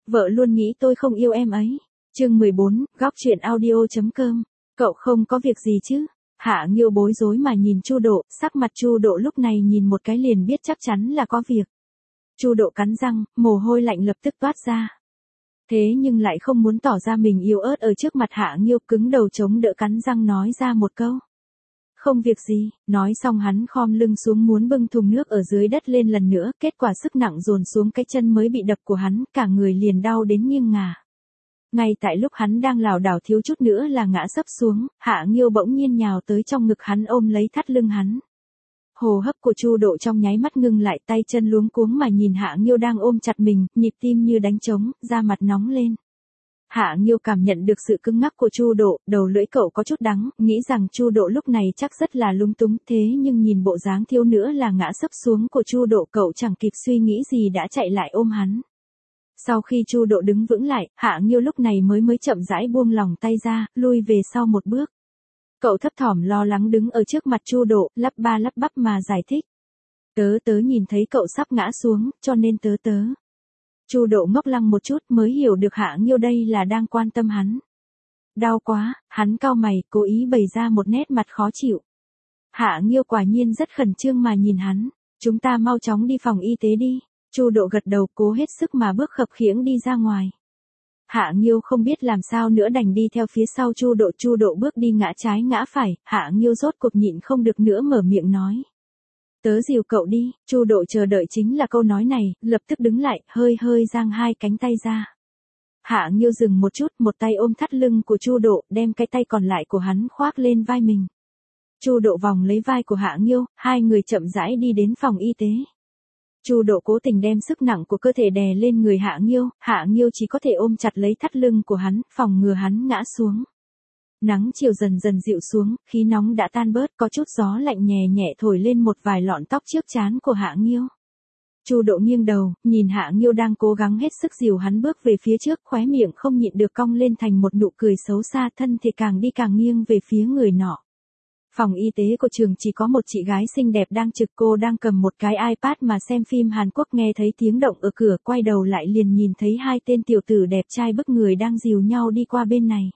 Vợ luôn nghĩ tôi không yêu em ấy. Chương 14, góc truyện audio.com. Cậu không có việc gì chứ? Hạ Nghiêu bối rối mà nhìn Chu Độ, sắc mặt Chu Độ lúc này nhìn một cái liền biết chắc chắn là có việc. Chu Độ cắn răng, mồ hôi lạnh lập tức toát ra. Thế nhưng lại không muốn tỏ ra mình yếu ớt ở trước mặt Hạ Nghiêu, cứng đầu chống đỡ cắn răng nói ra một câu. Không việc gì, nói xong hắn khom lưng xuống muốn bưng thùng nước ở dưới đất lên lần nữa, kết quả sức nặng dồn xuống cái chân mới bị đập của hắn, cả người liền đau đến nghiêng ngả. Ngay tại lúc hắn đang lảo đảo thiếu chút nữa là ngã sấp xuống, Hạ Nghiêu bỗng nhiên nhào tới trong ngực hắn ôm lấy thắt lưng hắn. Hô hấp của Chu Độ trong nháy mắt ngưng lại, tay chân luống cuống mà nhìn Hạ Nghiêu đang ôm chặt mình, nhịp tim như đánh trống, da mặt nóng lên. Hạ Nghiêu cảm nhận được sự cứng ngắc của Chu Độ, đầu lưỡi cậu có chút đắng, nghĩ rằng Chu Độ lúc này chắc rất là lung túng, thế nhưng nhìn bộ dáng thiếu nữa là ngã sấp xuống của Chu Độ, cậu chẳng kịp suy nghĩ gì đã chạy lại ôm hắn. Sau khi Chu Độ đứng vững lại, Hạ Nghiêu lúc này mới chậm rãi buông lòng tay ra, lui về sau một bước. Cậu thấp thỏm lo lắng đứng ở trước mặt Chu Độ, lắp ba lắp bắp mà giải thích. Tớ nhìn thấy cậu sắp ngã xuống, cho nên tớ. Chu Độ ngốc lăng một chút mới hiểu được Hạ Nghiêu đây là đang quan tâm hắn. Đau quá, hắn cau mày, cố ý bày ra một nét mặt khó chịu. Hạ Nghiêu quả nhiên rất khẩn trương mà nhìn hắn. Chúng ta mau chóng đi phòng y tế đi. Chu Độ gật đầu, cố hết sức mà bước khập khiễng đi ra ngoài. Hạ Nghiêu không biết làm sao nữa đành đi theo phía sau Chu Độ bước đi ngã trái ngã phải, Hạ Nghiêu rốt cuộc nhịn không được nữa mở miệng nói. Tớ dìu cậu đi. Chu Độ chờ đợi chính là câu nói này, lập tức đứng lại, hơi giang hai cánh tay ra. Hạ Nghiêu dừng một chút, một tay ôm thắt lưng của Chu Độ, đem cái tay còn lại của hắn khoác lên vai mình. Chu Độ vòng lấy vai của Hạ Nghiêu, hai người chậm rãi đi đến phòng y tế. Chu Độ cố tình đem sức nặng của cơ thể đè lên người Hạ Nghiêu chỉ có thể ôm chặt lấy thắt lưng của hắn, phòng ngừa hắn ngã xuống. Nắng chiều dần dần dịu xuống, khí nóng đã tan bớt, có chút gió lạnh nhẹ nhẹ thổi lên một vài lọn tóc trước trán của Hạ Nghiêu. Chu Độ nghiêng đầu, nhìn Hạ Nghiêu đang cố gắng hết sức dìu hắn bước về phía trước, khóe miệng không nhịn được cong lên thành một nụ cười xấu xa, thân thể càng đi càng nghiêng về phía người nọ. Phòng y tế của trường chỉ có một chị gái xinh đẹp đang trực, cô đang cầm một cái iPad mà xem phim Hàn Quốc, nghe thấy tiếng động ở cửa, quay đầu lại liền nhìn thấy hai tên tiểu tử đẹp trai bức người đang dìu nhau đi qua bên này.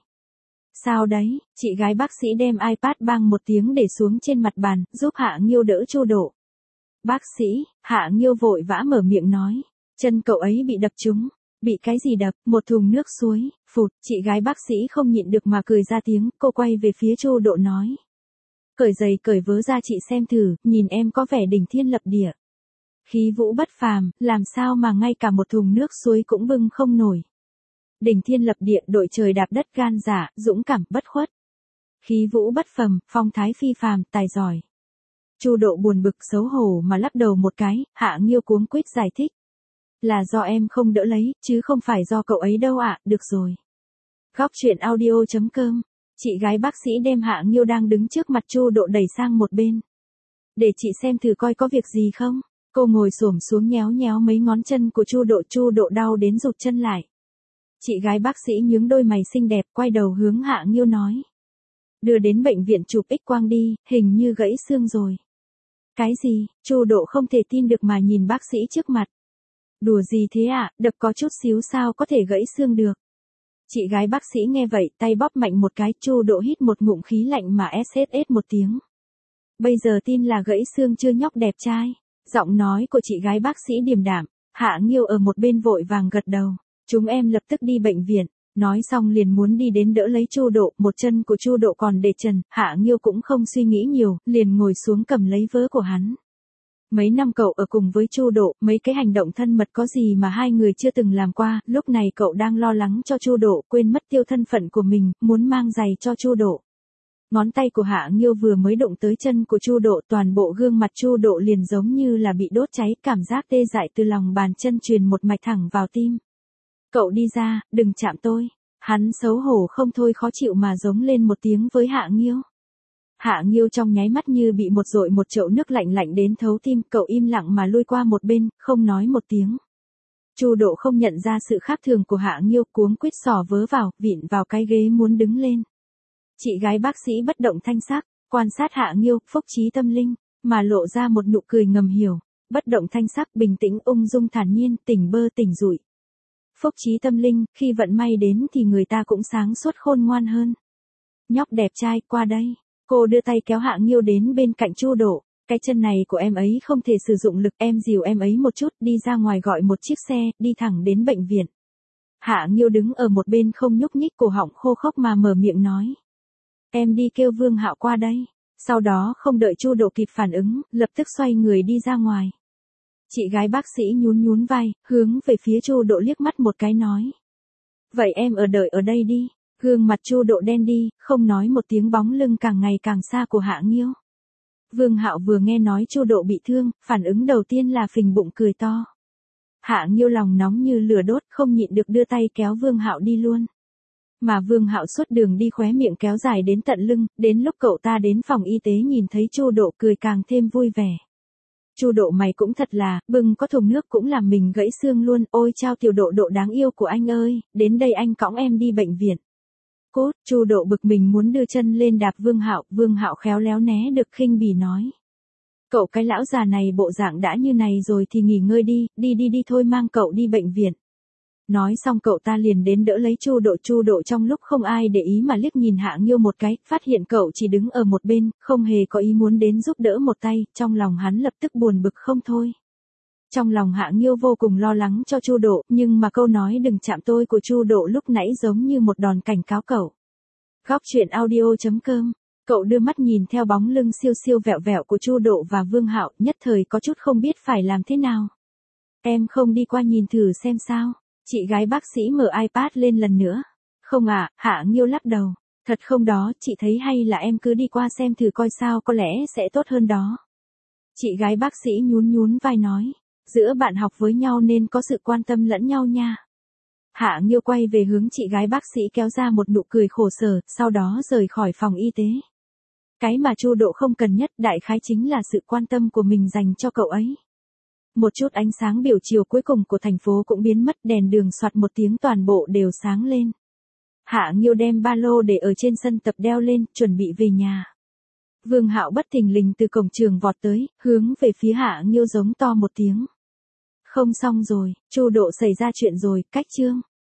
Sao đấy? Chị gái bác sĩ đem iPad bang một tiếng để xuống trên mặt bàn, giúp Hạ Nghiêu đỡ Chu Độ. Bác sĩ, Hạ Nghiêu vội vã mở miệng nói. Chân cậu ấy bị đập trúng. Bị cái gì đập? Một thùng nước suối. Phụt, chị gái bác sĩ không nhịn được mà cười ra tiếng, cô quay về phía Chu Độ nói. Cởi giày cởi vớ ra chị xem thử, nhìn em có vẻ đỉnh thiên lập địa. Khí vũ bất phàm, làm sao mà ngay cả một thùng nước suối cũng bưng không nổi. Đỉnh thiên lập địa, đội trời đạp đất, gan dạ, dũng cảm, bất khuất. Khí vũ bất phàm, phong thái phi phàm, tài giỏi. Chu Độ buồn bực xấu hổ mà lắc đầu một cái, Hạ Nghiêu cuống quýt giải thích. Là do em không đỡ lấy, chứ không phải do cậu ấy đâu ạ, được rồi. Góc truyện audio.com. Chị gái bác sĩ đem Hạ Nghiêu đang đứng trước mặt Chu Độ đẩy sang một bên. Để chị xem thử coi có việc gì không. Cô ngồi xổm xuống nhéo mấy ngón chân của Chu Độ đau đến rụt chân lại. Chị gái bác sĩ nhướng đôi mày xinh đẹp, quay đầu hướng Hạ Nghiêu nói. Đưa đến bệnh viện chụp X-quang đi, hình như gãy xương rồi. Cái gì? Chu Độ không thể tin được mà nhìn bác sĩ trước mặt. Đùa gì thế ạ, đập có chút xíu sao có thể gãy xương được. Chị gái bác sĩ nghe vậy, tay bóp mạnh một cái, Chu Độ hít một ngụm khí lạnh mà sss một tiếng. Bây giờ tin là gãy xương chưa nhóc đẹp trai? Giọng nói của chị gái bác sĩ điềm đạm. Hạ Nghiêu ở một bên vội vàng gật đầu. Chúng em lập tức đi bệnh viện. Nói xong liền muốn đi đến đỡ lấy Chu Độ, một chân của Chu Độ còn để trần, Hạ Nghiêu cũng không suy nghĩ nhiều, liền ngồi xuống cầm lấy vớ của hắn. Mấy năm cậu ở cùng với Chu Độ, mấy cái hành động thân mật có gì mà hai người chưa từng làm qua, lúc này cậu đang lo lắng cho Chu Độ, quên mất tiêu thân phận của mình, muốn mang giày cho Chu Độ. Ngón tay của Hạ Nghiêu vừa mới đụng tới chân của Chu Độ, toàn bộ gương mặt Chu Độ liền giống như là bị đốt cháy, cảm giác tê dại từ lòng bàn chân truyền một mạch thẳng vào tim. Cậu đi ra, đừng chạm tôi. Hắn xấu hổ không thôi khó chịu mà giống lên một tiếng với Hạ Nghiêu. Hạ Nghiêu trong nháy mắt như bị một chậu nước lạnh đến thấu tim, cậu im lặng mà lui qua một bên, không nói một tiếng. Chu Độ không nhận ra sự khác thường của Hạ Nghiêu, cuống quýt xỏ vớ vào, vịn vào cái ghế muốn đứng lên. Chị gái bác sĩ bất động thanh sắc, quan sát Hạ Nghiêu, phúc trí tâm linh, mà lộ ra một nụ cười ngầm hiểu, bất động thanh sắc, bình tĩnh ung dung thản nhiên, tỉnh bơ tỉnh rụi. Phúc trí tâm linh, khi vận may đến thì người ta cũng sáng suốt khôn ngoan hơn. Nhóc đẹp trai, qua đây. Cô đưa tay kéo Hạ Nghiêu đến bên cạnh Chu Độ. Cái chân này của em ấy không thể sử dụng lực, em dìu em ấy một chút, đi ra ngoài gọi một chiếc xe, đi thẳng đến bệnh viện. Hạ Nghiêu đứng ở một bên không nhúc nhích, cổ họng khô khốc mà mở miệng nói. Em đi kêu Vương Hạo qua đây. Sau đó không đợi Chu Độ kịp phản ứng, lập tức xoay người đi ra ngoài. Chị gái bác sĩ nhún nhún vai, hướng về phía Chu Độ liếc mắt một cái nói. Vậy em đợi ở đây đi. Gương mặt Chu Độ đen đi, không nói một tiếng, bóng lưng càng ngày càng xa của Hạ Nghiêu. Vương Hạo vừa nghe nói Chu Độ bị thương, phản ứng đầu tiên là phình bụng cười to. Hạ Nghiêu lòng nóng như lửa đốt, không nhịn được đưa tay kéo Vương Hạo đi luôn. Mà Vương Hạo suốt đường đi khóe miệng kéo dài đến tận lưng, đến lúc cậu ta đến phòng y tế nhìn thấy Chu Độ cười càng thêm vui vẻ. Chu Độ mày cũng thật là, bưng có thùng nước cũng làm mình gãy xương luôn, ôi chao tiểu Độ Độ đáng yêu của anh ơi, đến đây anh cõng em đi bệnh viện. Cốt, Chu Độ bực mình muốn đưa chân lên đạp Vương Hạo khéo léo né được, khinh bỉ nói. Cậu cái lão già này bộ dạng đã như này rồi thì nghỉ ngơi đi, đi thôi, mang cậu đi bệnh viện. Nói xong cậu ta liền đến đỡ lấy Chu Độ trong lúc không ai để ý mà liếc nhìn Hạ Nghiêu một cái, phát hiện cậu chỉ đứng ở một bên, không hề có ý muốn đến giúp đỡ một tay, trong lòng hắn lập tức buồn bực không thôi. Trong lòng Hạ Nghiêu vô cùng lo lắng cho Chu Độ, nhưng mà câu nói đừng chạm tôi của Chu Độ lúc nãy giống như một đòn cảnh cáo cậu. Góc truyện audio.com. Cậu đưa mắt nhìn theo bóng lưng siêu siêu vẹo vẹo của Chu Độ và Vương Hạo, nhất thời có chút không biết phải làm thế nào. Em không đi qua nhìn thử xem sao? Chị gái bác sĩ mở iPad lên lần nữa. Không ạ, Hạ Nghiêu lắc đầu. Thật không đó, chị thấy hay là em cứ đi qua xem thử coi sao, có lẽ sẽ tốt hơn đó. Chị gái bác sĩ nhún nhún vai nói. Giữa bạn học với nhau nên có sự quan tâm lẫn nhau nha. Hạ Nghiêu quay về hướng chị gái bác sĩ kéo ra một nụ cười khổ sở, sau đó rời khỏi phòng y tế. Cái mà Chu Độ không cần nhất đại khái chính là sự quan tâm của mình dành cho cậu ấy. Một chút ánh sáng biểu chiều cuối cùng của thành phố cũng biến mất, đèn đường xoạt một tiếng toàn bộ đều sáng lên. Hạ Nghiêu đem ba lô để ở trên sân tập đeo lên, chuẩn bị về nhà. Vương Hạo bất thình lình từ cổng trường vọt tới, hướng về phía Hạ Nghiêu giống to một tiếng. Không xong rồi, Chu Độ xảy ra chuyện rồi, cách chương.